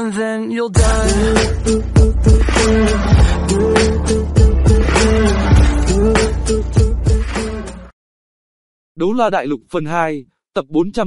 and then you'll die. Đấu La Đại Lục phần 2, tập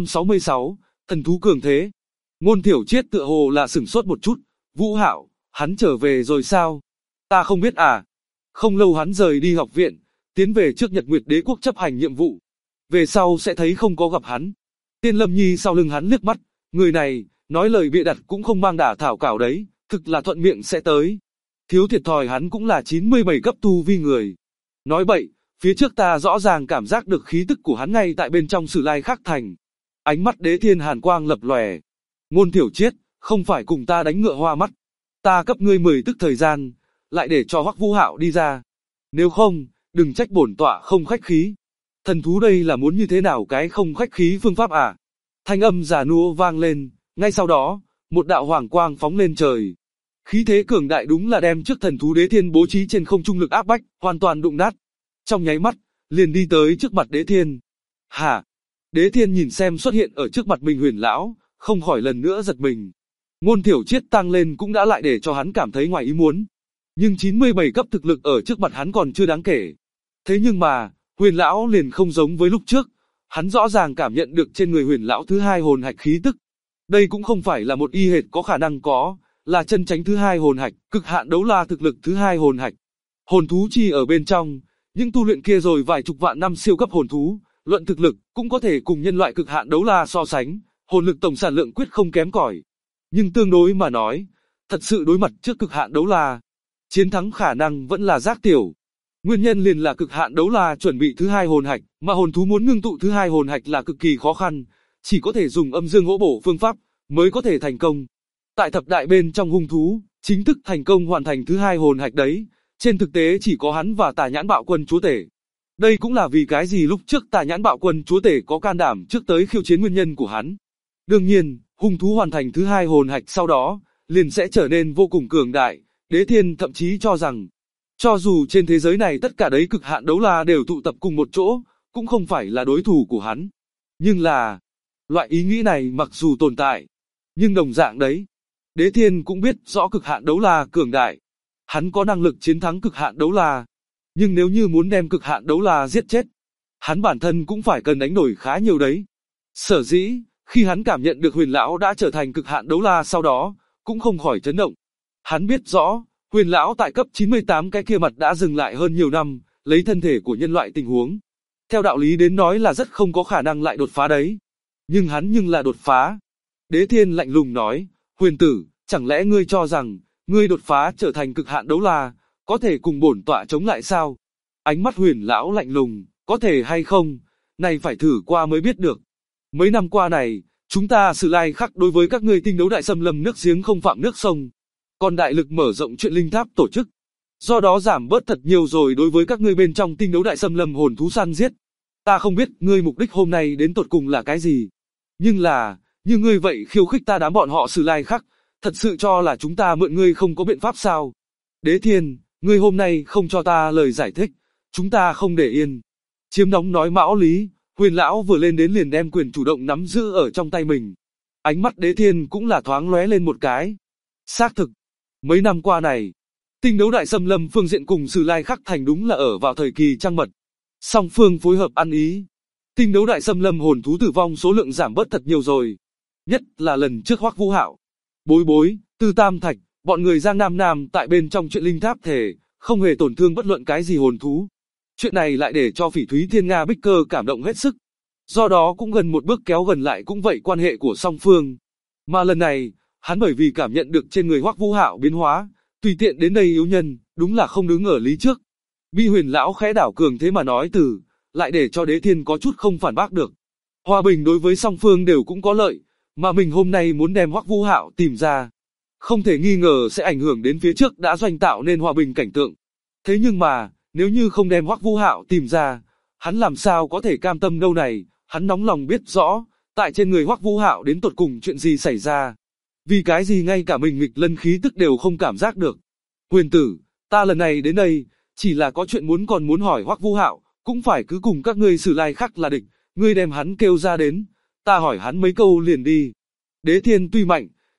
466, thần thú cường thế. Ngôn Thiểu Triết tựa hồ là sửng sốt một chút, Vũ Hạo, hắn trở về rồi sao? Ta không biết à. Không lâu hắn rời đi học viện, tiến về trước Nhật Nguyệt Đế quốc chấp hành nhiệm vụ. Về sau sẽ thấy không có gặp hắn. Tiên Lâm Nhi sau lưng hắn liếc mắt, người này, nói lời bịa đặt cũng không mang đả thảo cảo đấy, thực là thuận miệng sẽ tới. Thiếu thiệt thòi hắn cũng là 97 cấp tu vi người. Nói bậy, phía trước ta rõ ràng cảm giác được khí tức của hắn ngay tại bên trong Sử Lai Khắc Thành. Ánh mắt Đế Thiên hàn quang lập lòe. Ngôn Thiểu Triết, không phải cùng ta đánh ngựa hoa mắt. Ta cấp ngươi 10 tức thời gian, lại để cho Hoắc Vũ Hạo đi ra. Nếu không, đừng trách bổn tọa không khách khí. Thần thú đây là muốn như thế nào cái không khách khí phương pháp à? Thanh âm già nua vang lên, ngay sau đó, một đạo hoàng quang phóng lên trời. Khí thế cường đại đúng là đem trước thần thú Đế Thiên bố trí trên không trung lực áp bách, hoàn toàn đụng nát. Trong nháy mắt, liền đi tới trước mặt Đế Thiên. Hả? Đế Thiên nhìn xem xuất hiện ở trước mặt mình Huyền lão, không khỏi lần nữa giật mình. Ngôn Thiểu Triết tăng lên cũng đã lại để cho hắn cảm thấy ngoài ý muốn. Nhưng 97 cấp thực lực ở trước mặt hắn còn chưa đáng kể. Thế nhưng mà, Huyền lão liền không giống với lúc trước, hắn rõ ràng cảm nhận được trên người Huyền lão thứ hai hồn hạch khí tức. Đây cũng không phải là một y hệt có khả năng có, là chân chánh thứ hai hồn hạch, cực hạn đấu la thực lực thứ hai hồn hạch. Hồn thú chi ở bên trong, những tu luyện kia rồi vài chục vạn năm siêu cấp hồn thú, luận thực lực cũng có thể cùng nhân loại cực hạn đấu la so sánh, hồn lực tổng sản lượng quyết không kém cỏi. Nhưng tương đối mà nói, thật sự đối mặt trước cực hạn đấu la, chiến thắng khả năng vẫn là giác tiểu. Nguyên nhân liền là cực hạn đấu la chuẩn bị thứ hai hồn hạch, mà hồn thú muốn ngưng tụ thứ hai hồn hạch là cực kỳ khó khăn, chỉ có thể dùng âm dương hỗ bổ phương pháp mới có thể thành công. Tại thập đại bên trong hung thú, chính thức thành công hoàn thành thứ hai hồn hạch đấy, trên thực tế chỉ có hắn và Tà Nhãn Bạo Quân chúa tể. Đây cũng là vì cái gì lúc trước Tà Nhãn Bạo Quân chúa tể có can đảm trước tới khiêu chiến nguyên nhân của hắn. Đương nhiên, hung thú hoàn thành thứ hai hồn hạch sau đó, liền sẽ trở nên vô cùng cường đại. Đế Thiên thậm chí cho rằng, cho dù trên thế giới này tất cả đấy cực hạn đấu la đều tụ tập cùng một chỗ, cũng không phải là đối thủ của hắn. Nhưng là, loại ý nghĩ này mặc dù tồn tại, nhưng đồng dạng đấy, Đế Thiên cũng biết rõ cực hạn đấu la cường đại. Hắn có năng lực chiến thắng cực hạn đấu la. Nhưng nếu như muốn đem cực hạn đấu la giết chết, hắn bản thân cũng phải cần đánh đổi khá nhiều đấy. Sở dĩ, khi hắn cảm nhận được Huyền lão đã trở thành cực hạn đấu la sau đó, cũng không khỏi chấn động. Hắn biết rõ, Huyền lão tại cấp 98 cái kia mặt đã dừng lại hơn nhiều năm, lấy thân thể của nhân loại tình huống. Theo đạo lý đến nói là rất không có khả năng lại đột phá đấy. Nhưng hắn là đột phá. Đế Thiên lạnh lùng nói, Huyền tử, chẳng lẽ ngươi cho rằng, ngươi đột phá trở thành cực hạn đấu la, có thể cùng bổn tọa chống lại sao? Ánh mắt Huyền lão lạnh lùng, có thể hay không, này phải thử qua mới biết được. Mấy năm qua này, chúng ta Sử Lai Khắc đối với các ngươi tinh đấu đại xâm lâm nước giếng không phạm nước sông. Còn đại lực mở rộng chuyện linh tháp tổ chức. Do đó giảm bớt thật nhiều rồi đối với các ngươi bên trong tinh đấu đại xâm lâm hồn thú săn giết. Ta không biết ngươi mục đích hôm nay đến tột cùng là cái gì. Nhưng là, như ngươi vậy khiêu khích ta đám bọn họ Sử Lai Khắc, thật sự cho là chúng ta mượn ngươi không có biện pháp sao? Đế Thiên, ngươi hôm nay không cho ta lời giải thích, chúng ta không để yên. Chiếm đóng nói mão lý, Huyền lão vừa lên đến liền đem quyền chủ động nắm giữ ở trong tay mình. Ánh mắt Đế Thiên cũng là thoáng lóe lên một cái. Xác thực, mấy năm qua này, tinh đấu đại xâm lâm phương diện cùng Sử Lai Khắc Thành đúng là ở vào thời kỳ trăng mật. Song phương phối hợp ăn ý. Tinh đấu đại xâm lâm hồn thú tử vong số lượng giảm bớt thật nhiều rồi. Nhất là lần trước Hoắc Vũ Hạo, Bối Bối, Tư Tam Thạch, bọn người Giang Nam Nam tại bên trong chuyện linh tháp thể, không hề tổn thương bất luận cái gì hồn thú. Chuyện này lại để cho Phỉ Thúy Thiên Nga Bích Cơ cảm động hết sức. Do đó cũng gần một bước kéo gần lại cũng vậy quan hệ của song phương. Mà lần này, hắn bởi vì cảm nhận được trên người Hoắc Vũ Hạo biến hóa, tùy tiện đến đây yếu nhân, đúng là không đứng ở lý trước. Bi Huyền lão khẽ đảo cường thế mà nói từ, lại để cho Đế Thiên có chút không phản bác được. Hòa bình đối với song phương đều cũng có lợi, mà mình hôm nay muốn đem Hoắc Vũ Hạo tìm ra, không thể nghi ngờ sẽ ảnh hưởng đến phía trước đã doanh tạo nên hòa bình cảnh tượng. Thế nhưng mà, nếu như không đem Hoắc Vũ Hạo tìm ra, hắn làm sao có thể cam tâm đâu này, hắn nóng lòng biết rõ, tại trên người Hoắc Vũ Hạo đến tột cùng chuyện gì xảy ra. Vì cái gì ngay cả mình nghịch lân khí tức đều không cảm giác được. Huyền tử, ta lần này đến đây, chỉ là có chuyện còn muốn hỏi Hoắc Vũ Hạo, cũng phải cứ cùng các ngươi Sử Lai Khắc là địch, ngươi đem hắn kêu ra đến, ta hỏi hắn mấy câu liền đi. Đế Thiên tuy mạnh,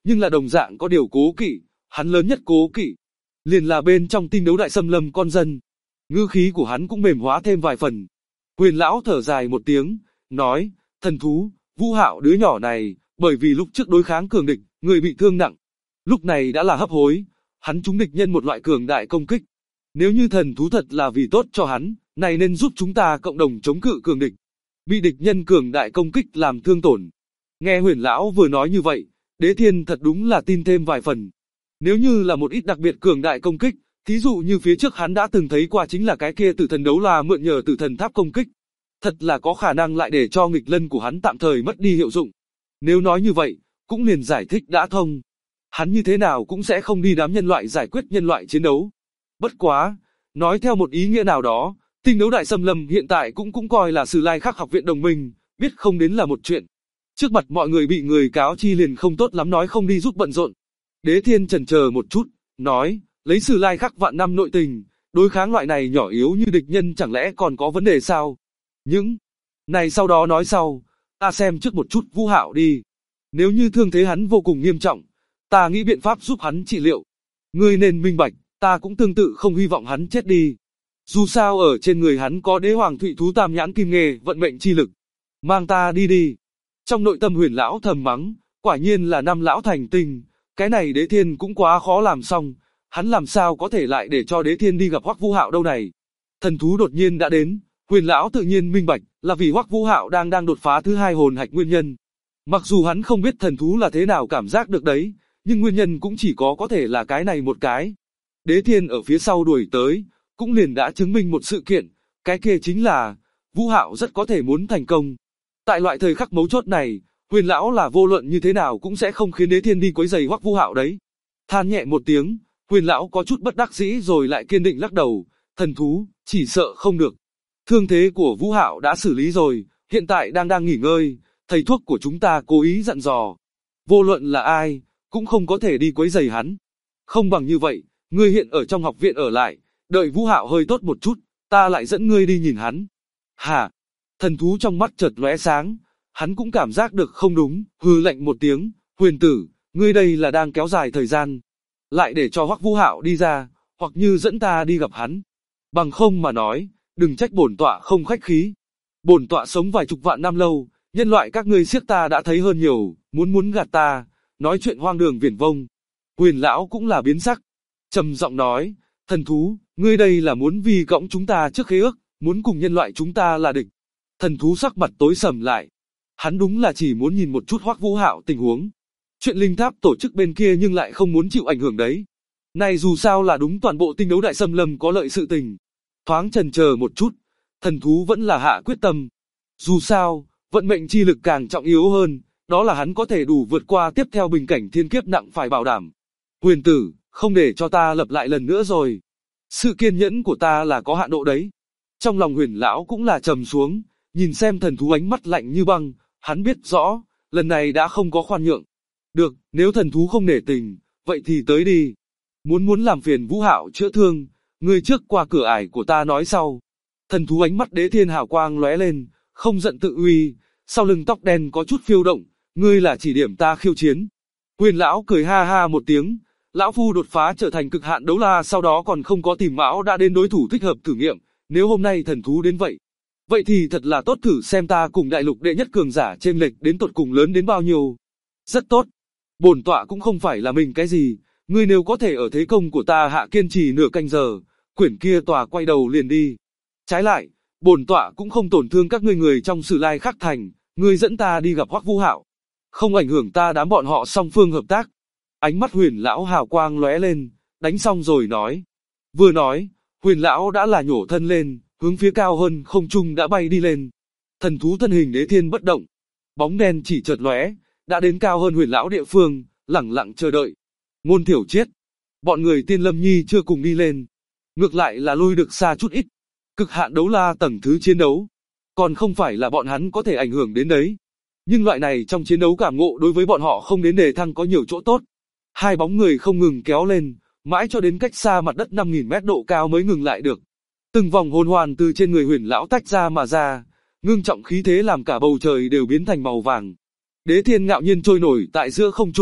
nhưng là đồng dạng có điều cố kỵ, hắn lớn nhất cố kỵ liền là bên trong tinh đấu đại xâm lâm con dân. Ngữ khí của hắn cũng mềm hóa thêm vài phần. Huyền lão thở dài một tiếng, nói, thần thú, Vũ Hạo đứa nhỏ này, bởi vì lúc trước đối kháng cường địch, người bị thương nặng. Lúc này đã là hấp hối, hắn trúng địch nhân một loại cường đại công kích. Nếu như thần thú thật là vì tốt cho hắn, này nên giúp chúng ta cộng đồng chống cự cường địch. Bị địch nhân cường đại công kích làm thương tổn. Nghe Huyền lão vừa nói như vậy, Đế Thiên thật đúng là tin thêm vài phần. Nếu như là một ít đặc biệt cường đại công kích, thí dụ như phía trước hắn đã từng thấy qua chính là cái kia tử thần đấu la mượn nhờ tử thần tháp công kích. Thật là có khả năng lại để cho nghịch lân của hắn tạm thời mất đi hiệu dụng. Nếu nói như vậy, cũng liền giải thích đã thông. Hắn như thế nào cũng sẽ không đi đám nhân loại giải quyết nhân loại chiến đấu. Bất quá, nói theo một ý nghĩa nào đó, tinh đấu đại xâm lâm hiện tại cũng coi là Sử Lai Khắc học viện đồng minh, biết không đến là một chuyện. Trước mặt mọi người bị người cáo chi liền không tốt lắm nói không đi giúp bận rộn. Đế Thiên chần chờ một chút, nói, lấy Sử Lai Khắc vạn năm nội tình, đối kháng loại này nhỏ yếu như địch nhân chẳng lẽ còn có vấn đề sao? Những này sau đó nói sau, ta xem trước một chút Vũ Hạo đi. Nếu như thương thế hắn vô cùng nghiêm trọng, ta nghĩ biện pháp giúp hắn trị liệu. Ngươi nên minh bạch, ta cũng tương tự không hy vọng hắn chết đi. Dù sao ở trên người hắn có đế hoàng thụy thú tam nhãn kim nghề vận mệnh chi lực. Mang ta đi đi. Trong nội tâm Huyền lão thầm mắng, quả nhiên là năm lão thành tinh, cái này Đế Thiên cũng quá khó làm xong, hắn làm sao có thể lại để cho Đế Thiên đi gặp Hoắc Vũ Hạo đâu này. Thần thú đột nhiên đã đến, Huyền lão tự nhiên minh bạch, là vì Hoắc Vũ Hạo đang đột phá thứ hai hồn hạch nguyên nhân. Mặc dù hắn không biết thần thú là thế nào cảm giác được đấy, nhưng nguyên nhân cũng chỉ có thể là cái này một cái. Đế Thiên ở phía sau đuổi tới, cũng liền đã chứng minh một sự kiện, cái kia chính là, Vũ Hạo rất có thể muốn thành công. Tại loại thời khắc mấu chốt này, Huyền lão là vô luận như thế nào cũng sẽ không khiến Đế Thiên đi quấy rầy Hoắc Vũ Hạo đấy. Than nhẹ một tiếng, Huyền lão có chút bất đắc dĩ rồi lại kiên định lắc đầu, thần thú, chỉ sợ không được. Thương thế của Vũ Hạo đã xử lý rồi, hiện tại đang nghỉ ngơi, thầy thuốc của chúng ta cố ý dặn dò. Vô luận là ai, cũng không có thể đi quấy rầy hắn. Không bằng như vậy, ngươi hiện ở trong học viện ở lại, đợi Vũ Hạo hơi tốt một chút, ta lại dẫn ngươi đi nhìn hắn. Hả? Thần thú trong mắt chợt lóe sáng, hắn cũng cảm giác được không đúng, hừ lạnh một tiếng, Huyền tử, ngươi đây là đang kéo dài thời gian. Lại để cho Hoắc Vũ Hạo đi ra, hoặc như dẫn ta đi gặp hắn. Bằng không mà nói, đừng trách bổn tọa không khách khí. Bổn tọa sống vài chục vạn năm lâu, nhân loại các ngươi siết ta đã thấy hơn nhiều, muốn gạt ta, nói chuyện hoang đường viển vông. Huyền lão cũng là biến sắc, trầm giọng nói, thần thú, ngươi đây là muốn vì cõng chúng ta trước khế ước, muốn cùng nhân loại chúng ta là địch. Thần thú sắc mặt tối sầm lại, hắn đúng là chỉ muốn nhìn một chút Hoắc Vũ Hạo tình huống. Chuyện linh tháp tổ chức bên kia nhưng lại không muốn chịu ảnh hưởng đấy. Này dù sao là đúng toàn bộ tinh đấu đại xâm lâm có lợi sự tình. Thoáng chần chờ một chút, thần thú vẫn là hạ quyết tâm. Dù sao, vận mệnh chi lực càng trọng yếu hơn, đó là hắn có thể đủ vượt qua tiếp theo bình cảnh thiên kiếp nặng phải bảo đảm. Huyền tử, không để cho ta lặp lại lần nữa rồi. Sự kiên nhẫn của ta là có hạn độ đấy. Trong lòng Huyền lão cũng là trầm xuống, nhìn xem thần thú ánh mắt lạnh như băng, hắn biết rõ, lần này đã không có khoan nhượng. Được, nếu thần thú không nể tình, vậy thì tới đi. Muốn làm phiền Vũ Hạo chữa thương, ngươi trước qua cửa ải của ta nói sau. Thần thú ánh mắt Đế Thiên hào quang lóe lên, không giận tự uy, sau lưng tóc đen có chút phiêu động, ngươi là chỉ điểm ta khiêu chiến. Huyền lão cười ha ha một tiếng, lão phu đột phá trở thành cực hạn đấu la sau đó còn không có tìm mão đã đến đối thủ thích hợp thử nghiệm, nếu hôm nay thần thú đến vậy thì thật là tốt, thử xem ta cùng đại lục đệ nhất cường giả chênh lệch đến tột cùng lớn đến bao nhiêu. Rất tốt. Bổn tọa cũng không phải là mình cái gì, ngươi nếu có thể ở thế công của ta hạ kiên trì nửa canh giờ, quyển kia tòa quay đầu liền đi. Trái lại, bổn tọa cũng không tổn thương các ngươi người trong Sử Lai Khắc thành, ngươi dẫn ta đi gặp Hoắc Vũ Hạo, không ảnh hưởng ta đám bọn họ song phương hợp tác. Ánh mắt Huyền lão hào quang lóe lên, đánh xong rồi nói. Vừa nói, Huyền lão đã là nhổ thân lên, hướng phía cao hơn không trung đã bay đi lên. Thần thú thân hình Đế Thiên bất động, bóng đen chỉ chợt lóe, đã đến cao hơn Huyền lão địa phương, lẳng lặng chờ đợi. Ngôn Thiểu Triết, bọn người Tiên Lâm Nhi chưa cùng đi lên, ngược lại là lui được xa chút ít. Cực hạn đấu la tầng thứ chiến đấu, còn không phải là bọn hắn có thể ảnh hưởng đến đấy. Nhưng loại này trong chiến đấu cảm ngộ đối với bọn họ không đến đề thăng có nhiều chỗ tốt. Hai bóng người không ngừng kéo lên, mãi cho đến cách xa mặt đất 5000 mét độ cao mới ngừng lại được. Từng vòng hồn hoàn từ trên người Huyền lão tách ra mà ra, ngưng trọng khí thế làm cả bầu trời đều biến thành màu vàng. Đế Thiên ngạo nhiên trôi nổi tại giữa không trung,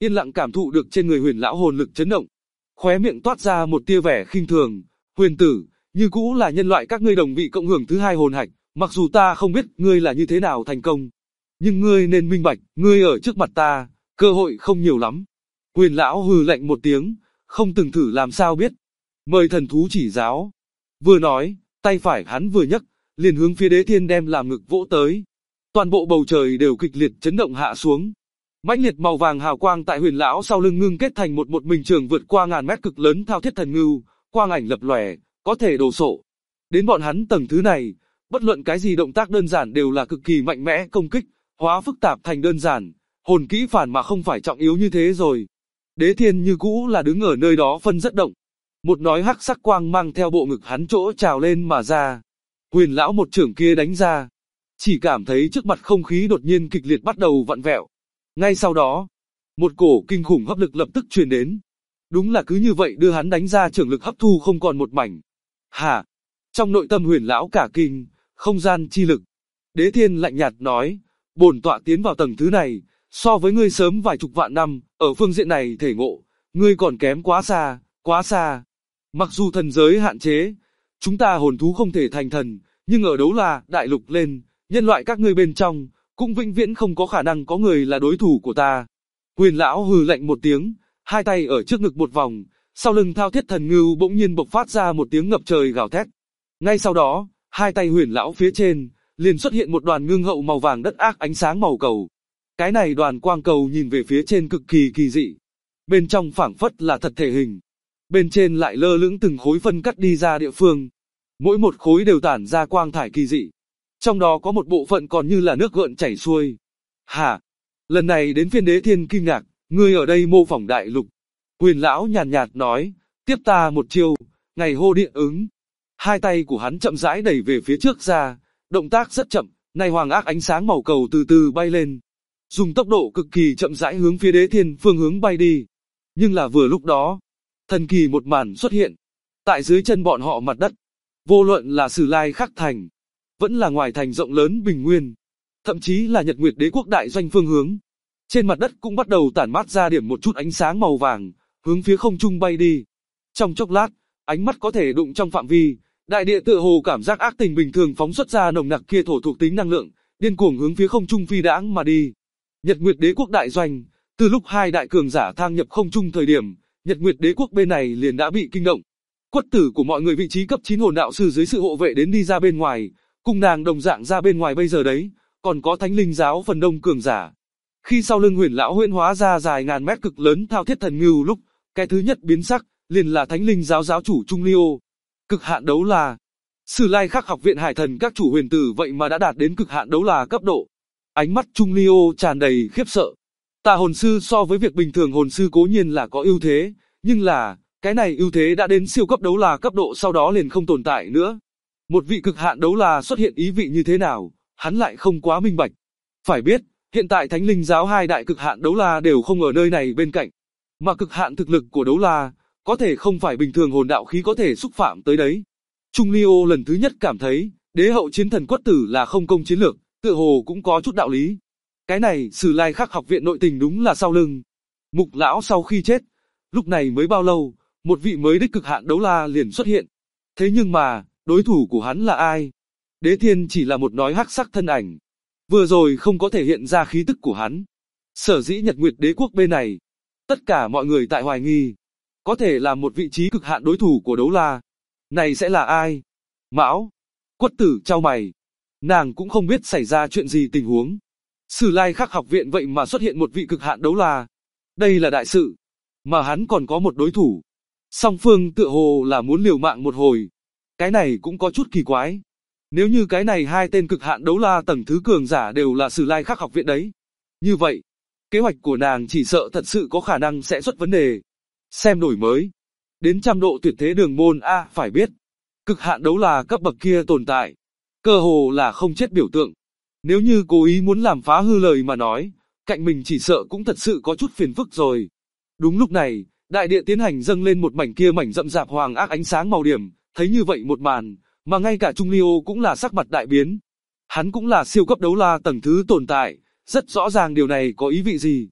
yên lặng cảm thụ được trên người Huyền lão hồn lực chấn động. Khóe miệng toát ra một tia vẻ khinh thường, "Huyền tử, như cũ là nhân loại các ngươi đồng vị cộng hưởng thứ hai hồn hạch, mặc dù ta không biết ngươi là như thế nào thành công, nhưng ngươi nên minh bạch, ngươi ở trước mặt ta, cơ hội không nhiều lắm." Huyền lão hừ lạnh một tiếng, "Không từng thử làm sao biết. Mời thần thú chỉ giáo." Vừa nói, tay phải hắn vừa nhấc, liền hướng phía Đế Thiên đem làm ngực vỗ tới. Toàn bộ bầu trời đều kịch liệt chấn động hạ xuống. Mãnh liệt màu vàng hào quang tại Huyền lão sau lưng ngưng kết thành một mình trường vượt qua ngàn mét cực lớn thao thiết thần ngưu, quang ảnh lập lòe, có thể đồ sộ. Đến bọn hắn tầng thứ này, bất luận cái gì động tác đơn giản đều là cực kỳ mạnh mẽ công kích, hóa phức tạp thành đơn giản, hồn kỹ phản mà không phải trọng yếu như thế rồi. Đế Thiên như cũ là đứng ở nơi đó phân rất động. Một nói hắc sắc quang mang theo bộ ngực hắn chỗ trào lên mà ra. Huyền lão một trưởng kia đánh ra, chỉ cảm thấy trước mặt không khí đột nhiên kịch liệt bắt đầu vặn vẹo. Ngay sau đó, một cổ kinh khủng hấp lực lập tức truyền đến. Đúng là cứ như vậy đưa hắn đánh ra trưởng lực hấp thu không còn một mảnh. Hả? Trong nội tâm Huyền lão cả kinh, không gian chi lực. Đế Thiên lạnh nhạt nói, bổn tọa tiến vào tầng thứ này, so với ngươi sớm vài chục vạn năm, ở phương diện này thể ngộ, ngươi còn kém quá xa, quá xa. Mặc dù thần giới hạn chế, chúng ta hồn thú không thể thành thần, nhưng ở Đấu La đại lục lên, nhân loại các ngươi bên trong, cũng vĩnh viễn không có khả năng có người là đối thủ của ta. Huyền lão hừ lạnh một tiếng, hai tay ở trước ngực một vòng, sau lưng thao thiết thần ngưu bỗng nhiên bộc phát ra một tiếng ngập trời gào thét. Ngay sau đó, hai tay Huyền lão phía trên, liền xuất hiện một đoàn ngưng hậu màu vàng đất ác ánh sáng màu cầu. Cái này đoàn quang cầu nhìn về phía trên cực kỳ kỳ dị. Bên trong phảng phất là thật thể hình. Bên trên lại lơ lửng từng khối phân cắt đi ra địa phương. Mỗi một khối đều tản ra quang thải kỳ dị. Trong đó có một bộ phận còn như là nước gợn chảy xuôi. Hả? Lần này đến phiên Đế Thiên kinh ngạc, ngươi ở đây mô phỏng đại lục. Huyền lão nhàn nhạt nói, tiếp ta một chiêu, ngày hô điện ứng. Hai tay của hắn chậm rãi đẩy về phía trước ra, động tác rất chậm, này hoàng ác ánh sáng màu cầu từ từ bay lên. Dùng tốc độ cực kỳ chậm rãi hướng phía Đế Thiên phương hướng bay đi. Nhưng là vừa lúc đó, thần kỳ một màn xuất hiện. Tại dưới chân bọn họ mặt đất, vô luận là Sử Lai Khắc Thành, vẫn là ngoài thành rộng lớn Bình Nguyên, thậm chí là Nhật Nguyệt Đế quốc đại doanh phương hướng. Trên mặt đất cũng bắt đầu tản mát ra điểm một chút ánh sáng màu vàng, hướng phía không trung bay đi. Trong chốc lát, ánh mắt có thể đụng trong phạm vi, đại địa tựa hồ cảm giác ác tình bình thường phóng xuất ra nồng nặc kia thổ thuộc tính năng lượng, điên cuồng hướng phía không trung phi đãng mà đi. Nhật Nguyệt Đế quốc đại doanh, từ lúc hai đại cường giả thang nhập không trung thời điểm, Nhật Nguyệt Đế quốc bên này liền đã bị kinh động. Quất tử của mọi người vị trí cấp 9 hồn đạo sư dưới sự hộ vệ đến đi ra bên ngoài, cùng nàng đồng dạng ra bên ngoài bây giờ đấy, còn có Thánh Linh giáo phần đông cường giả. Khi sau lưng Huyền lão huyễn hóa ra dài ngàn mét cực lớn thao thiết thần ngưu lúc, cái thứ nhất biến sắc, liền là Thánh Linh giáo giáo chủ Trung Liêu. Cực hạn đấu là Sử Lai Khắc học viện hải thần các chủ huyền tử vậy mà đã đạt đến cực hạn đấu là cấp độ. Ánh mắt Trung Liêu tràn đầy khiếp sợ. Tà hồn sư so với việc bình thường hồn sư cố nhiên là có ưu thế, nhưng là, cái này ưu thế đã đến siêu cấp đấu là cấp độ sau đó liền không tồn tại nữa. Một vị cực hạn đấu là xuất hiện ý vị như thế nào, hắn lại không quá minh bạch. Phải biết, hiện tại Thánh Linh giáo hai đại cực hạn đấu la đều không ở nơi này bên cạnh. Mà cực hạn thực lực của đấu la, có thể không phải bình thường hồn đạo khí có thể xúc phạm tới đấy. Trung Liêu lần thứ nhất cảm thấy, đế hậu chiến thần Quất tử là không công chiến lược, tựa hồ cũng có chút đạo lý. Cái này, Sử Lai Khắc học viện nội tình đúng là sau lưng. Mục lão sau khi chết, lúc này mới bao lâu, một vị mới đích cực hạn đấu la liền xuất hiện. Thế nhưng mà, đối thủ của hắn là ai? Đế Thiên chỉ là một nói hắc sắc thân ảnh. Vừa rồi không có thể hiện ra khí tức của hắn. Sở dĩ Nhật Nguyệt Đế quốc bên này, tất cả mọi người tại hoài nghi, có thể là một vị trí cực hạn đối thủ của đấu la. Này sẽ là ai? Mão. Quất tử chau mày. Nàng cũng không biết xảy ra chuyện gì tình huống. Sử Lai Khắc học viện vậy mà xuất hiện một vị cực hạn đấu la. Đây là đại sự. Mà hắn còn có một đối thủ. Song phương tựa hồ là muốn liều mạng một hồi. Cái này cũng có chút kỳ quái. Nếu như cái này hai tên cực hạn đấu la tầng thứ cường giả đều là Sử Lai Khắc học viện đấy. Như vậy, kế hoạch của nàng chỉ sợ thật sự có khả năng sẽ xuất vấn đề. Xem đổi mới. Đến trăm độ tuyệt thế đường môn A phải biết. Cực hạn đấu la cấp bậc kia tồn tại. Cơ hồ là không chết biểu tượng. Nếu như cố ý muốn làm phá hư lời mà nói, cạnh mình chỉ sợ cũng thật sự có chút phiền phức rồi. Đúng lúc này, đại địa tiến hành dâng lên một mảnh kia mảnh rậm rạp hoàng ác ánh sáng màu điểm, thấy như vậy một màn, mà ngay cả Trung Liêu cũng là sắc mặt đại biến. Hắn cũng là siêu cấp đấu la tầng thứ tồn tại, rất rõ ràng điều này có ý vị gì.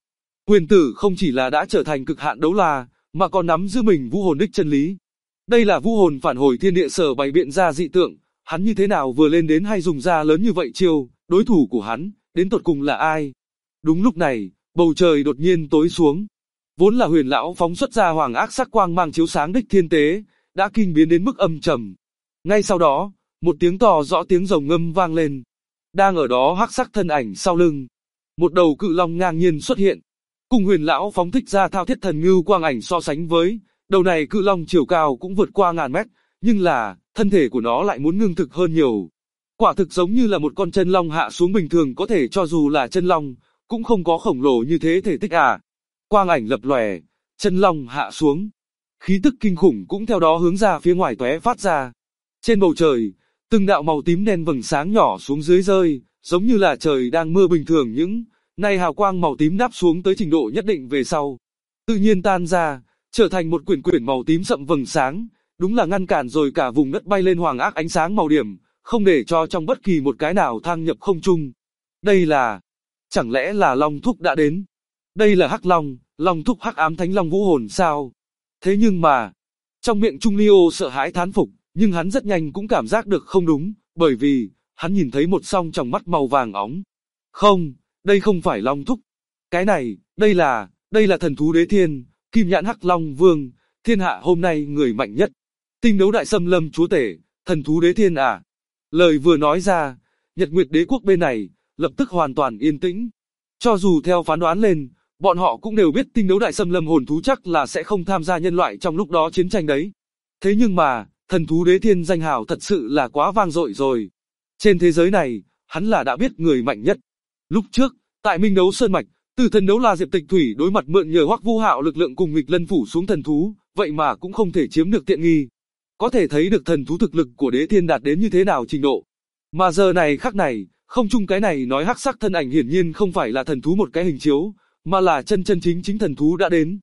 Huyền tử không chỉ là đã trở thành cực hạn đấu la, mà còn nắm giữ mình vũ hồn đích chân lý. Đây là vũ hồn phản hồi thiên địa sở bày biện ra dị tượng, hắn như thế nào vừa lên đến hay dùng ra lớn như vậy chiêu, đối thủ của hắn, đến tột cùng là ai? Đúng lúc này, bầu trời đột nhiên tối xuống. Vốn là Huyền lão phóng xuất ra hoàng ác sắc quang mang chiếu sáng đích thiên tế, đã kinh biến đến mức âm trầm. Ngay sau đó, một tiếng to rõ tiếng rồng ngâm vang lên. Đang ở đó hắc sắc thân ảnh sau lưng, một đầu cự long ngang nhiên xuất hiện. Cùng Huyền lão phóng thích ra thao thiết thần ngưu quang ảnh so sánh với, đầu này cự long chiều cao cũng vượt qua ngàn mét, nhưng là, thân thể của nó lại muốn ngưng thực hơn nhiều. Quả thực giống như là một con chân long hạ xuống bình thường, có thể cho dù là chân long, cũng không có khổng lồ như thế thể tích à. Quang ảnh lập lòe, chân long hạ xuống. Khí tức kinh khủng cũng theo đó hướng ra phía ngoài tóe phát ra. Trên bầu trời, từng đạo màu tím đen vầng sáng nhỏ xuống dưới rơi, giống như là trời đang mưa bình thường, những này hào quang màu tím đáp xuống tới trình độ nhất định về sau, tự nhiên tan ra, trở thành một quyển quyển màu tím sậm vầng sáng, đúng là ngăn cản rồi cả vùng đất bay lên hoàng ác ánh sáng màu điểm, không để cho trong bất kỳ một cái nào thăng nhập không trung. Đây là, chẳng lẽ là Long Thúc đã đến? Đây là Hắc Long, Long Thúc Hắc Ám Thánh Long vũ hồn sao? Thế nhưng mà, trong miệng Trung Ly Ô sợ hãi thán phục, nhưng hắn rất nhanh cũng cảm giác được không đúng, bởi vì, hắn nhìn thấy một song trong mắt màu vàng óng. Không, đây không phải Long Thúc. Cái này, đây là thần thú Đế Thiên, Kim Nhãn Hắc Long Vương, thiên hạ hôm nay người mạnh nhất. Tinh đấu đại xâm lâm chúa tể, thần thú Đế Thiên à. Lời vừa nói ra, Nhật Nguyệt Đế quốc bên này, lập tức hoàn toàn yên tĩnh. Cho dù theo phán đoán lên, bọn họ cũng đều biết tinh đấu đại xâm lâm hồn thú chắc là sẽ không tham gia nhân loại trong lúc đó chiến tranh đấy. Thế nhưng mà, thần thú Đế Thiên danh hào thật sự là quá vang dội rồi. Trên thế giới này, hắn là đã biết người mạnh nhất. Lúc trước, tại Minh Đấu Sơn Mạch, từ thần đấu la Diệp Tịch Thủy đối mặt mượn nhờ Hoắc Vu Hạo lực lượng cùng nghịch lân phủ xuống thần thú, vậy mà cũng không thể chiếm được tiện nghi. Có thể thấy được thần thú thực lực của Đế Thiên đạt đến như thế nào trình độ. Mà giờ này khắc này, không chung cái này nói hắc sắc thân ảnh hiển nhiên không phải là thần thú một cái hình chiếu, mà là chân chân chính thần thú đã đến.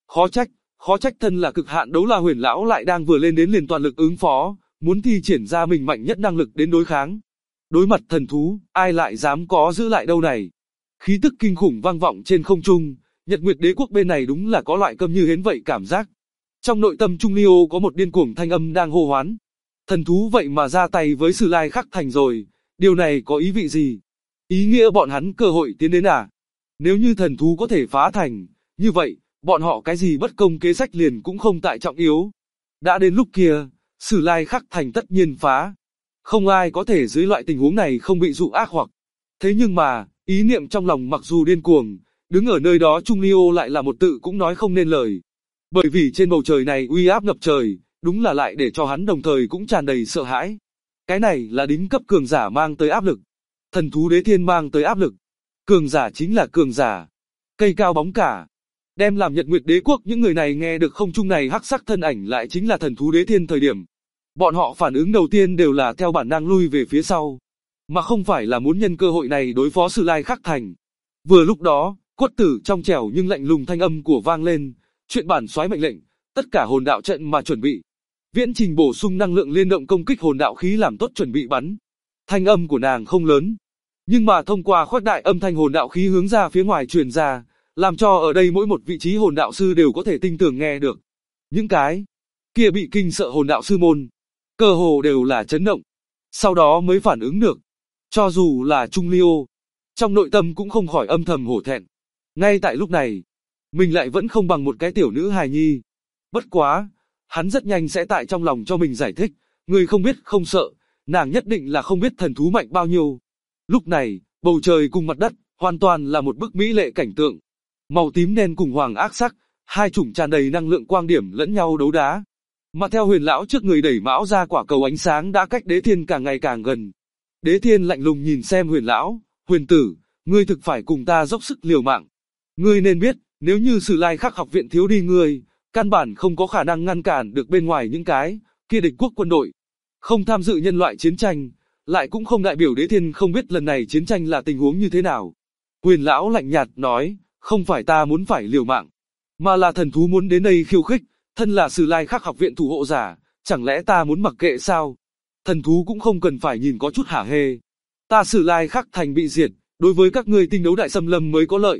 Khó trách thân là cực hạn đấu la Huyền lão lại đang vừa lên đến liền toàn lực ứng phó, muốn thi triển ra mình mạnh nhất năng lực đến đối kháng. Đối mặt thần thú, ai lại dám có giữ lại đâu này. Khí tức kinh khủng vang vọng trên không trung, Nhật Nguyệt Đế quốc bên này đúng là có loại câm như hến vậy cảm giác. Trong nội tâm Trung Ly Ô có một điên cuồng thanh âm đang hô hoán. Thần thú vậy mà ra tay với Sử Lai Khắc Thành rồi, điều này có ý vị gì? Ý nghĩa bọn hắn cơ hội tiến đến à? Nếu như thần thú có thể phá thành, như vậy, bọn họ cái gì bất công kế sách liền cũng không tại trọng yếu. Đã đến lúc kia, Sử Lai Khắc Thành tất nhiên phá. Không ai có thể dưới loại tình huống này không bị dụ ác hoặc. Thế nhưng mà, ý niệm trong lòng mặc dù điên cuồng, đứng ở nơi đó Trung Ly Ô lại là một tự cũng nói không nên lời. Bởi vì trên bầu trời này uy áp ngập trời, đúng là lại để cho hắn đồng thời cũng tràn đầy sợ hãi. Cái này là đỉnh cấp cường giả mang tới áp lực. Thần thú Đế Thiên mang tới áp lực. Cường giả chính là cường giả. Cây cao bóng cả. Đem làm Nhật Nguyệt Đế quốc những người này nghe được không trung này hắc sắc thân ảnh lại chính là thần thú Đế Thiên thời điểm. Bọn họ phản ứng đầu tiên đều là theo bản năng lui về phía sau. Mà không phải là muốn nhân cơ hội này đối phó Sử Lai Khắc Thành. Vừa lúc đó, Quất Tử trong trẻo nhưng lạnh lùng thanh âm của vang lên. Chuyện bản soái mệnh lệnh, tất cả hồn đạo trận mà chuẩn bị. Viễn Trình bổ sung năng lượng liên động công kích hồn đạo khí làm tốt chuẩn bị bắn. Thanh âm của nàng không lớn, nhưng mà thông qua khuếch đại âm thanh hồn đạo khí hướng ra phía ngoài truyền ra, làm cho ở đây mỗi một vị trí hồn đạo sư đều có thể tinh tường nghe được. Những cái kia bị kinh sợ hồn đạo sư môn, cơ hồ đều là chấn động, sau đó mới phản ứng được. Cho dù là Trung Ly Ô, trong nội tâm cũng không khỏi âm thầm hổ thẹn. Ngay tại lúc này, mình lại vẫn không bằng một cái tiểu nữ hài nhi. Bất quá, hắn rất nhanh sẽ tại trong lòng cho mình giải thích, người không biết không sợ, nàng nhất định là không biết thần thú mạnh bao nhiêu. Lúc này, bầu trời cùng mặt đất, hoàn toàn là một bức mỹ lệ cảnh tượng. Màu tím đen cùng hoàng ác sắc, hai chủng tràn đầy năng lượng quang điểm lẫn nhau đấu đá. Mà theo Huyền lão trước người đẩy mão ra quả cầu ánh sáng đã cách Đế Thiên càng ngày càng gần. Đế Thiên lạnh lùng nhìn xem Huyền lão, Huyền tử, ngươi thực phải cùng ta dốc sức liều mạng. Ngươi nên biết, nếu như Sử Lai Khắc học viện thiếu đi ngươi, căn bản không có khả năng ngăn cản được bên ngoài những cái kia địch quốc quân đội. Không tham dự nhân loại chiến tranh, lại cũng không đại biểu Đế Thiên không biết lần này chiến tranh là tình huống như thế nào. Huyền lão lạnh nhạt nói, không phải ta muốn phải liều mạng, mà là thần thú muốn đến đây khiêu khích, thân là Sử Lai Khắc học viện thủ hộ giả, chẳng lẽ ta muốn mặc kệ sao? Thần thú cũng không cần phải nhìn có chút hả hê. Ta Sử Lai Khắc thành bị diệt, đối với các ngươi tinh đấu đại xâm lâm mới có lợi.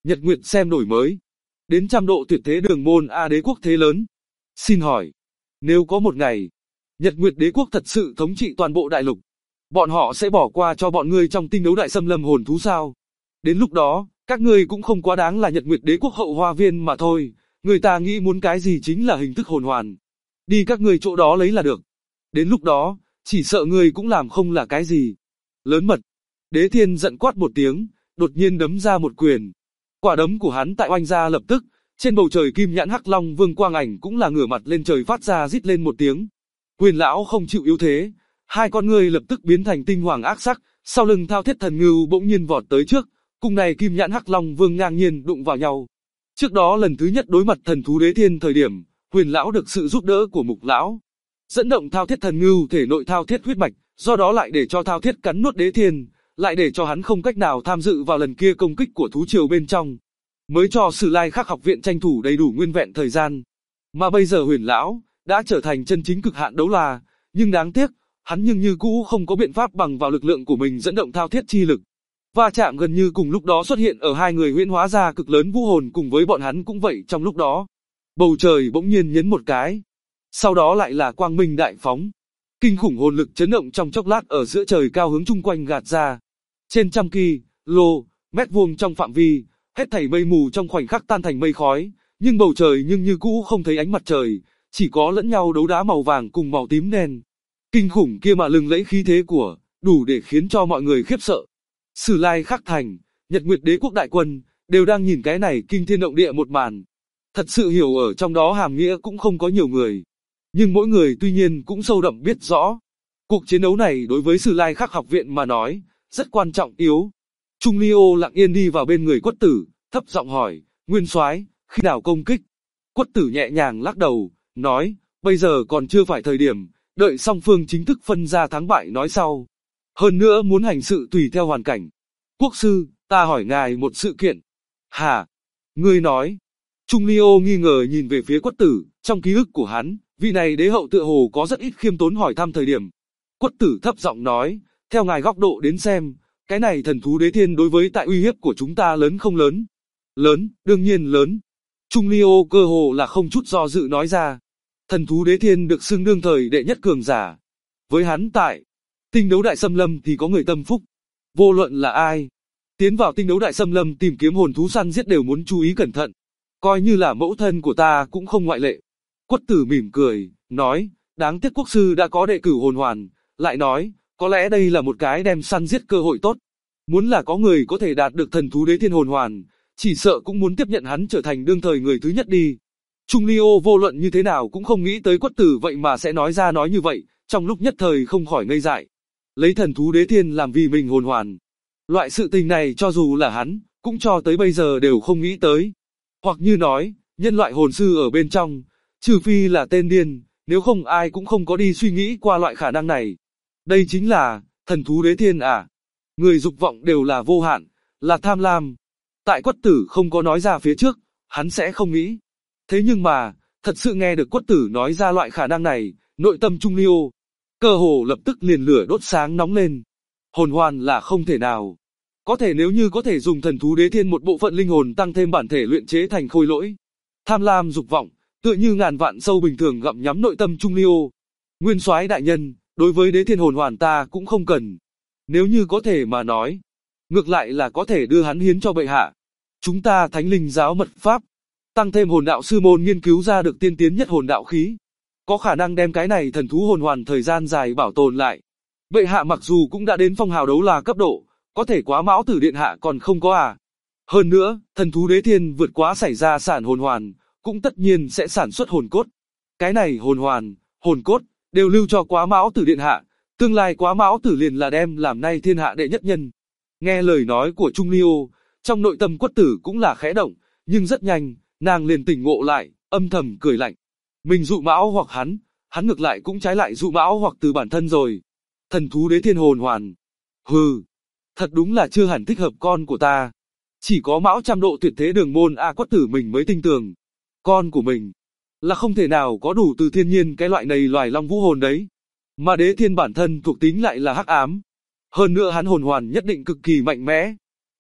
Nhật Nguyệt xem đổi mới. Đến trăm độ tuyệt thế đường môn A đế quốc thế lớn. Xin hỏi, nếu có một ngày, Nhật Nguyệt đế quốc thật sự thống trị toàn bộ đại lục, bọn họ sẽ bỏ qua cho bọn ngươi trong tinh đấu đại xâm lâm hồn thú sao? Đến lúc đó, các ngươi cũng không quá đáng là Nhật Nguyệt đế quốc hậu hoa viên mà thôi, người ta nghĩ muốn cái gì chính là hình thức hồn hoàn. Đi các ngươi chỗ đó lấy là được. Đến lúc đó, chỉ sợ ngươi cũng làm không là cái gì. Lớn mật. Đế Thiên giận quát một tiếng, đột nhiên đấm ra một quyền. Quả đấm của hắn tại oanh ra lập tức, trên bầu trời kim nhãn hắc long vương quang ảnh cũng là ngửa mặt lên trời phát ra rít lên một tiếng. Quyền lão không chịu yếu thế, hai con ngươi lập tức biến thành tinh hoàng ác sắc, sau lưng Thao Thiết Thần Ngưu bỗng nhiên vọt tới trước, cùng này kim nhãn hắc long vương ngang nhiên đụng vào nhau. Trước đó lần thứ nhất đối mặt thần thú Đế Thiên thời điểm, Huyền lão được sự giúp đỡ của Mục lão, dẫn động Thao Thiết Thần Ngưu thể nội thao thiết huyết mạch, do đó lại để cho Thao Thiết cắn nuốt Đế Thiên, lại để cho hắn không cách nào tham dự vào lần kia công kích của thú triều bên trong, mới cho Sử Lai Khắc học viện tranh thủ đầy đủ nguyên vẹn thời gian. Mà bây giờ Huyền lão đã trở thành chân chính cực hạn đấu la, nhưng đáng tiếc, hắn nhưng như cũ không có biện pháp bằng vào lực lượng của mình dẫn động thao thiết chi lực. Va chạm gần như cùng lúc đó xuất hiện ở hai người huyễn hóa ra cực lớn vũ hồn cùng với bọn hắn cũng vậy trong lúc đó. Bầu trời bỗng nhiên nhấn một cái. Sau đó lại là quang minh đại phóng. Kinh khủng hồn lực chấn động trong chốc lát ở giữa trời cao hướng chung quanh gạt ra. Trên trăm mét vuông trong phạm vi, hết thảy mây mù trong khoảnh khắc tan thành mây khói, nhưng bầu trời nhưng như cũ không thấy ánh mặt trời, chỉ có lẫn nhau đấu đá màu vàng cùng màu tím đen. Kinh khủng kia mà lừng lẫy khí thế của, đủ để khiến cho mọi người khiếp sợ. Sử Lai Khắc thành, Nhật Nguyệt đế quốc đại quân, đều đang nhìn cái này kinh thiên động địa một màn. Thật sự hiểu ở trong đó hàm nghĩa cũng không có nhiều người. Nhưng mỗi người tuy nhiên cũng sâu đậm biết rõ. Cuộc chiến đấu này đối với Sử Lai Khắc học viện mà nói, rất quan trọng yếu. Trung Ly Ô lặng yên đi vào bên người Quất Tử, thấp giọng hỏi, Nguyên soái, khi nào công kích? Quất Tử nhẹ nhàng lắc đầu, nói, bây giờ còn chưa phải thời điểm, đợi song phương chính thức phân ra thắng bại nói sau. Hơn nữa muốn hành sự tùy theo hoàn cảnh. Quốc sư, ta hỏi ngài một sự kiện. Hả? Ngươi nói. Trung Ly Ô nghi ngờ nhìn về phía Quất Tử, trong ký ức của hắn, vị này đế hậu tựa hồ có rất ít khiêm tốn hỏi thăm thời điểm. Quất Tử thấp giọng nói, theo ngài góc độ đến xem, cái này thần thú Đế Thiên đối với tại uy hiếp của chúng ta lớn không lớn? Lớn, đương nhiên lớn. Trung Ly Ô cơ hồ là không chút do dự nói ra. Thần thú Đế Thiên được xưng đương thời đệ nhất cường giả. Với hắn tại tinh đấu đại xâm lâm thì có người tâm phúc. Vô luận là ai, tiến vào tinh đấu đại xâm lâm tìm kiếm hồn thú săn giết đều muốn chú ý cẩn thận. Coi như là mẫu thân của ta cũng không ngoại lệ. Quất Tử mỉm cười, nói, đáng tiếc quốc sư đã có đệ cửu hồn hoàn, lại nói, có lẽ đây là một cái đem săn giết cơ hội tốt. Muốn là có người có thể đạt được thần thú Đế Thiên hồn hoàn, chỉ sợ cũng muốn tiếp nhận hắn trở thành đương thời người thứ nhất đi. Trung Ly Ô vô luận như thế nào cũng không nghĩ tới Quất Tử vậy mà sẽ nói ra nói như vậy, trong lúc nhất thời không khỏi ngây dại. Lấy thần thú Đế Thiên làm vì mình hồn hoàn. Loại sự tình này cho dù là hắn, cũng cho tới bây giờ đều không nghĩ tới. Hoặc như nói, nhân loại hồn sư ở bên trong, trừ phi là tên điên, nếu không ai cũng không có đi suy nghĩ qua loại khả năng này. Đây chính là, thần thú Đế Thiên à. Người dục vọng đều là vô hạn, là tham lam. Tại Quất Tử không có nói ra phía trước, hắn sẽ không nghĩ. Thế nhưng mà, thật sự nghe được Quất Tử nói ra loại khả năng này, nội tâm Trung Ly Ô cơ hồ lập tức liền lửa đốt sáng nóng lên. Hồn hoàn là không thể nào. Có thể nếu như có thể dùng thần thú Đế Thiên một bộ phận linh hồn tăng thêm bản thể luyện chế thành khôi lỗi. Tham lam dục vọng, tựa như ngàn vạn sâu bình thường gặm nhắm nội tâm Trung Ly Ô. Nguyên soái đại nhân, đối với Đế Thiên hồn hoàn ta cũng không cần. Nếu như có thể mà nói, ngược lại là có thể đưa hắn hiến cho bệ hạ. Chúng ta Thánh Linh giáo mật pháp, tăng thêm hồn đạo sư môn nghiên cứu ra được tiên tiến nhất hồn đạo khí. Có khả năng đem cái này thần thú hồn hoàn thời gian dài bảo tồn lại. Bệ hạ mặc dù cũng đã đến phong hào đấu la cấp độ, có thể quá Mão Tử điện hạ còn không có à. Hơn nữa, thần thú Đế Thiên vượt quá xảy ra sản hồn hoàn, cũng tất nhiên sẽ sản xuất hồn cốt. Cái này hồn hoàn, hồn cốt, đều lưu cho quá Mão Tử điện hạ. Tương lai quá Mão Tử liền là đem làm nay thiên hạ đệ nhất nhân. Nghe lời nói của Trung Ly Ô, trong nội tâm Quất Tử cũng là khẽ động, nhưng rất nhanh, nàng liền tỉnh ngộ lại, âm thầm cười lạnh. Mình dụ Mão hoặc hắn ngược lại cũng trái lại dụ Mão hoặc từ bản thân rồi. Thần thú Đế Thiên hồn hoàn. Hừ, thật đúng là chưa hẳn thích hợp con của ta. Chỉ có Mão trăm độ tuyệt thế đường môn A Quất Tử mình mới tin tưởng. Con của mình là không thể nào có đủ từ thiên nhiên cái loại này loài long vũ hồn đấy. Mà Đế Thiên bản thân thuộc tính lại là hắc ám. Hơn nữa hắn hồn hoàn nhất định cực kỳ mạnh mẽ.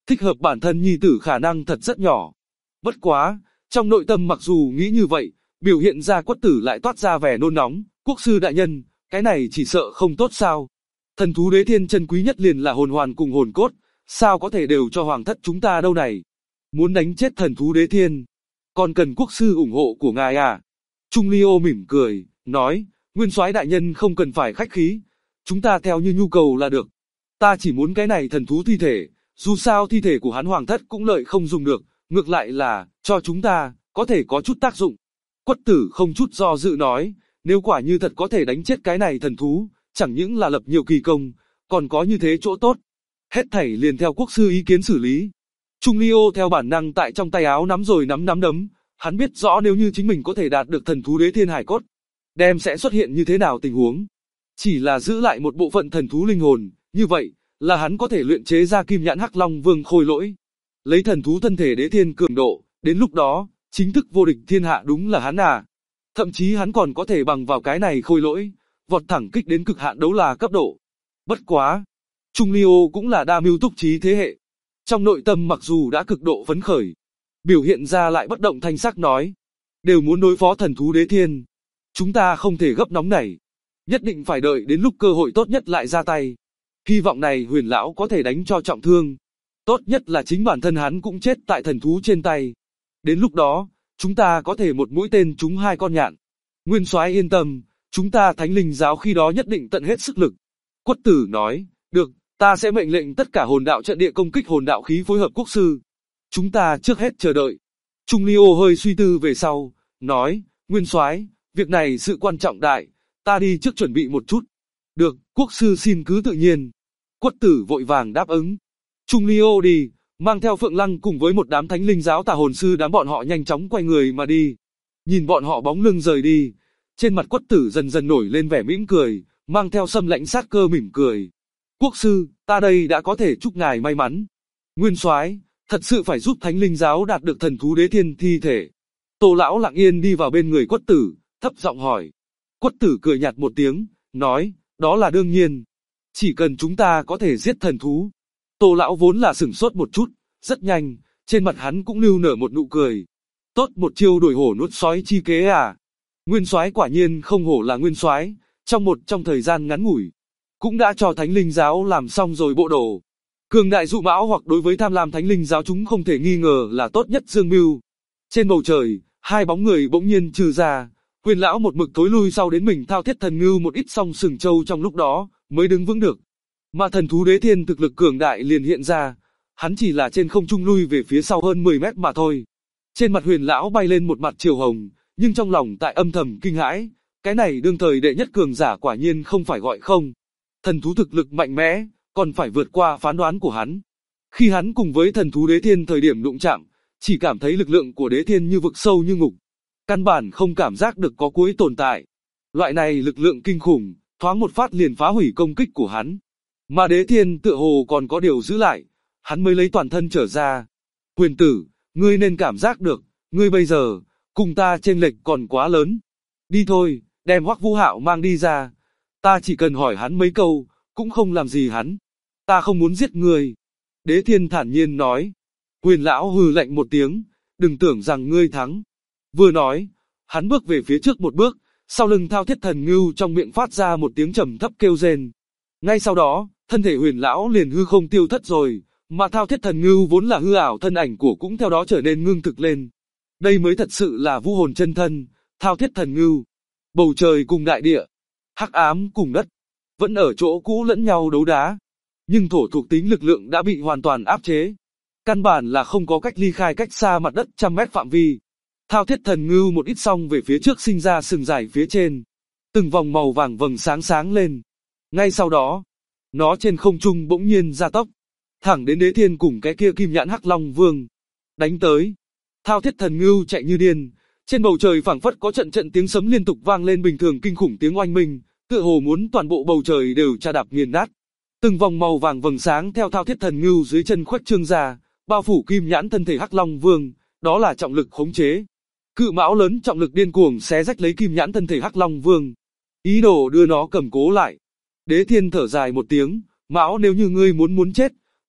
thích hợp bản thân nhi tử khả năng thật rất nhỏ. Bất quá, trong nội tâm mặc dù nghĩ như vậy, biểu hiện ra Quất Tử lại toát ra vẻ nôn nóng, quốc sư đại nhân, cái này chỉ sợ không tốt sao? Thần thú đế thiên chân quý nhất liền là hồn hoàn cùng hồn cốt, sao có thể đều cho hoàng thất chúng ta đâu này? Muốn đánh chết thần thú đế thiên, còn cần quốc sư ủng hộ của ngài à? Trung Ly Ô mỉm cười, nói, nguyên soái đại nhân không cần phải khách khí, chúng ta theo như nhu cầu là được. Ta chỉ muốn cái này thần thú thi thể, dù sao thi thể của hắn hoàng thất cũng lợi không dùng được, ngược lại là, cho chúng ta, có thể có chút tác dụng. Quất Tử không chút do dự nói, nếu quả như thật có thể đánh chết cái này thần thú, chẳng những là lập nhiều kỳ công, còn có như thế chỗ tốt. Hết thảy liền theo quốc sư ý kiến xử lý. Trung Ly Ô theo bản năng tại trong tay áo nắm rồi nắm đấm, hắn biết rõ nếu như chính mình có thể đạt được thần thú đế thiên hải cốt, đem sẽ xuất hiện như thế nào tình huống. Chỉ là giữ lại một bộ phận thần thú linh hồn, như vậy, là hắn có thể luyện chế ra Kim Nhãn Hắc Long Vương khôi lỗi. Lấy thần thú thân thể đế thiên cường độ, đến lúc đó, chính thức vô địch thiên hạ đúng là hắn à. Thậm chí hắn còn có thể bằng vào cái này khôi lỗi, vọt thẳng kích đến cực hạn đấu là cấp độ. Bất quá, Trung Ly Ô cũng là đa mưu túc trí thế hệ. Trong nội tâm mặc dù đã cực độ phấn khởi, biểu hiện ra lại bất động thanh sắc nói, đều muốn đối phó thần thú đế thiên. Chúng ta không thể gấp nóng nảy, nhất định phải đợi đến lúc cơ hội tốt nhất lại ra tay. Hy vọng này Huyền lão có thể đánh cho trọng thương. Tốt nhất là chính bản thân hắn cũng chết tại thần thú trên tay. Đến lúc đó, chúng ta có thể một mũi tên trúng hai con nhạn. Nguyên soái yên tâm, chúng ta Thánh Linh giáo khi đó nhất định tận hết sức lực. Quất Tử nói, được, ta sẽ mệnh lệnh tất cả hồn đạo trận địa công kích hồn đạo khí phối hợp quốc sư. Chúng ta trước hết chờ đợi. Trung Ly Ô hơi suy tư về sau, nói, Nguyên soái, việc này sự quan trọng đại, ta đi trước chuẩn bị một chút. Được, quốc sư xin cứ tự nhiên. Quất Tử vội vàng đáp ứng. Trung Ly Ô đi, mang theo Phượng Lăng cùng với một đám Thánh Linh giáo tà hồn sư đám bọn họ nhanh chóng quay người mà đi. Nhìn bọn họ bóng lưng rời đi, trên mặt Quất Tử dần dần nổi lên vẻ mỉm cười, mang theo xâm lãnh sát cơ mỉm cười. Quốc sư, ta đây đã có thể chúc ngài may mắn. Nguyên soái, thật sự phải giúp Thánh Linh giáo đạt được thần thú đế thiên thi thể. Tô lão lặng yên đi vào bên người Quất Tử, thấp giọng hỏi. Quất Tử cười nhạt một tiếng, nói, đó là đương nhiên. Chỉ cần chúng ta có thể giết thần thú. Tô lão vốn là sửng sốt một chút, rất nhanh, trên mặt hắn cũng lưu nở một nụ cười. Tốt một chiêu đuổi hổ nuốt sói chi kế à. Nguyên soái quả nhiên không hổ là nguyên soái, trong thời gian ngắn ngủi, cũng đã cho Thánh Linh giáo làm xong rồi bộ đồ. Cường đại dụ mão hoặc đối với tham lam Thánh Linh giáo chúng không thể nghi ngờ là tốt nhất dương mưu. Trên bầu trời, hai bóng người bỗng nhiên trừ ra, Huyền lão một mực thối lui sau đến mình thao thiết thần ngưu một ít song sừng châu trong lúc đó, mới đứng vững được. Mà thần thú đế thiên thực lực cường đại liền hiện ra, hắn chỉ là trên không trung lui về phía sau hơn 10 mét mà thôi. Trên mặt Huyền lão bay lên một mặt chiều hồng, nhưng trong lòng tại âm thầm kinh hãi, cái này đương thời đệ nhất cường giả quả nhiên không phải gọi không. Thần thú thực lực mạnh mẽ, còn phải vượt qua phán đoán của hắn. Khi hắn cùng với thần thú đế thiên thời điểm đụng chạm, chỉ cảm thấy lực lượng của đế thiên như vực sâu như ngục. Căn bản không cảm giác được có cuối tồn tại. Loại này lực lượng kinh khủng, thoáng một phát liền phá hủy công kích của hắn. Mà đế thiên tựa hồ còn có điều giữ lại, hắn mới lấy toàn thân trở ra. Huyền tử, ngươi nên cảm giác được, ngươi bây giờ, cùng ta chênh lệch còn quá lớn. Đi thôi, đem Hoắc Vũ Hạo mang đi ra. Ta chỉ cần hỏi hắn mấy câu, cũng không làm gì hắn. Ta không muốn giết ngươi. Đế thiên thản nhiên nói. Huyền lão hừ lạnh một tiếng, đừng tưởng rằng ngươi thắng. Vừa nói, hắn bước về phía trước một bước, sau lưng thao thiết thần ngưu trong miệng phát ra một tiếng trầm thấp kêu rên. Ngay sau đó, thân thể Huyền lão liền hư không tiêu thất rồi, mà thao thiết thần ngưu vốn là hư ảo thân ảnh của cũng theo đó trở nên ngưng thực lên. Đây mới thật sự là vũ hồn chân thân, thao thiết thần ngưu. Bầu trời cùng đại địa, hắc ám cùng đất, vẫn ở chỗ cũ lẫn nhau đấu đá. Nhưng thổ thuộc tính lực lượng đã bị hoàn toàn áp chế. Căn bản là không có cách ly khai cách xa mặt đất trăm mét phạm vi. Thao thiết thần ngưu một ít song về phía trước sinh ra sừng dài phía trên. Từng vòng màu vàng vầng sáng sáng lên. Ngay sau đó, nó trên không trung bỗng nhiên gia tốc. Thẳng đến đế thiên cùng cái kia Kim Nhãn Hắc Long Vương. Đánh tới. Thao thiết thần ngưu chạy như điên. Trên bầu trời phảng phất có trận trận tiếng sấm liên tục vang lên bình thường kinh khủng tiếng oanh minh. Tựa hồ muốn toàn bộ bầu trời đều tra đạp nghiền nát. Từng vòng màu vàng vầng sáng theo thao thiết thần ngưu dưới chân khuếch trương ra, bao phủ Kim Nhãn thân thể Hắc Long Vương, đó là trọng lực khống chế. Cự mão lớn trọng lực điên cuồng xé rách lấy Kim Nhãn thân thể Hắc Long Vương, ý đồ đưa nó cầm cố lại. Đế thiên thở dài một tiếng, mão nếu như ngươi muốn chết,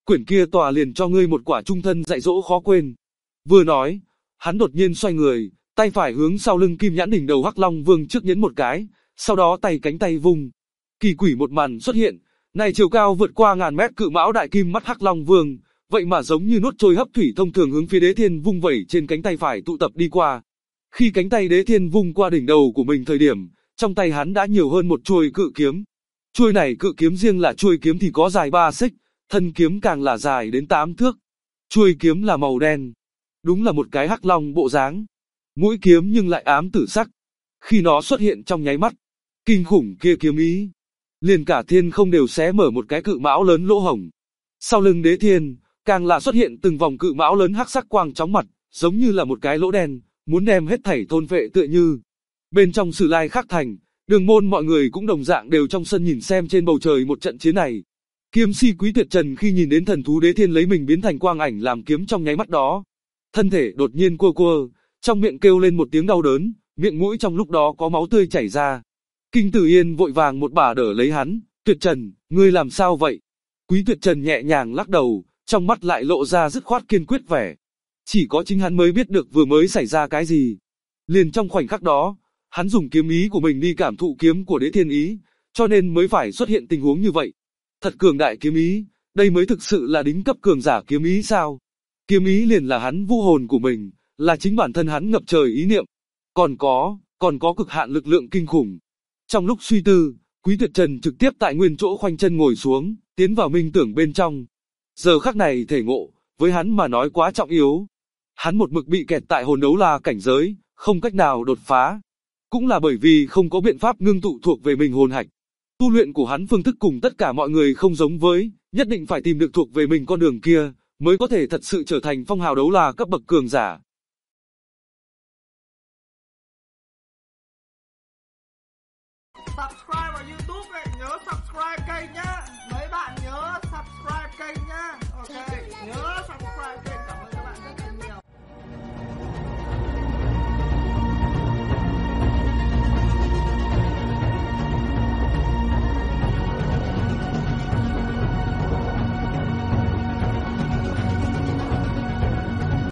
quyển kia tòa liền cho ngươi một quả trung thân dạy dỗ khó quên. Vừa nói, hắn đột nhiên xoay người, tay phải hướng sau lưng kim nhãn đỉnh đầu Hắc Long Vương trước nhấn một cái, sau đó cánh tay vung. Kỳ quỷ một màn xuất hiện, này chiều cao vượt qua ngàn mét cự mão đại kim mắt Hắc Long Vương, vậy mà giống như nuốt trôi hấp thủy thông thường hướng phía Đế Thiên vung vẩy trên cánh tay phải tụ tập đi qua. Khi cánh tay Đế Thiên vung qua đỉnh đầu của mình thời điểm, trong tay hắn đã nhiều hơn một chuôi cự kiếm. Chuôi này cự kiếm riêng là chuôi kiếm thì có dài 3 xích, thân kiếm càng là dài đến 8 thước. Chuôi kiếm là màu đen, đúng là một cái hắc long bộ dáng. Mũi kiếm nhưng lại ám tử sắc. Khi nó xuất hiện trong nháy mắt, kinh khủng kia kiếm ý, liền cả thiên không đều xé mở một cái cự mão lớn lỗ hổng. Sau lưng Đế Thiên, càng là xuất hiện từng vòng cự mão lớn hắc sắc quang chóng mặt, giống như là một cái lỗ đen, muốn đem hết thảy thôn phệ tựa như. Bên trong Sử Lai Khắc Thành, Đường Môn mọi người cũng đồng dạng đều trong sân nhìn xem trên bầu trời một trận chiến này. Kiếm si Quý Tuyệt Trần khi nhìn đến thần thú Đế Thiên lấy mình biến thành quang ảnh làm kiếm trong nháy mắt đó, thân thể đột nhiên cua cua, trong miệng kêu lên một tiếng đau đớn, miệng mũi trong lúc đó có máu tươi chảy ra. Kinh Tử Yên vội vàng một bà đỡ lấy hắn, Tuyệt Trần, ngươi làm sao vậy? Quý Tuyệt Trần nhẹ nhàng lắc đầu, trong mắt lại lộ ra dứt khoát kiên quyết vẻ. Chỉ có chính hắn mới biết được vừa mới xảy ra cái gì. Liền trong khoảnh khắc đó, hắn dùng kiếm ý của mình đi cảm thụ kiếm của Đế Thiên ý, cho nên mới phải xuất hiện tình huống như vậy. Thật cường đại kiếm ý, đây mới thực sự là đỉnh cấp cường giả kiếm ý sao? Kiếm ý liền là hắn vũ hồn của mình, là chính bản thân hắn ngập trời ý niệm. Còn có cực hạn lực lượng kinh khủng. Trong lúc suy tư, Quý Tuyệt Trần trực tiếp tại nguyên chỗ khoanh chân ngồi xuống, tiến vào minh tưởng bên trong. Giờ khắc này thể ngộ, với hắn mà nói quá trọng yếu. Hắn một mực bị kẹt tại hồn đấu la cảnh giới, không cách nào đột phá. Cũng là bởi vì không có biện pháp ngưng tụ thuộc về mình hồn hạch. Tu luyện của hắn phương thức cùng tất cả mọi người không giống với, nhất định phải tìm được thuộc về mình con đường kia, mới có thể thật sự trở thành phong hào đấu la cấp bậc cường giả.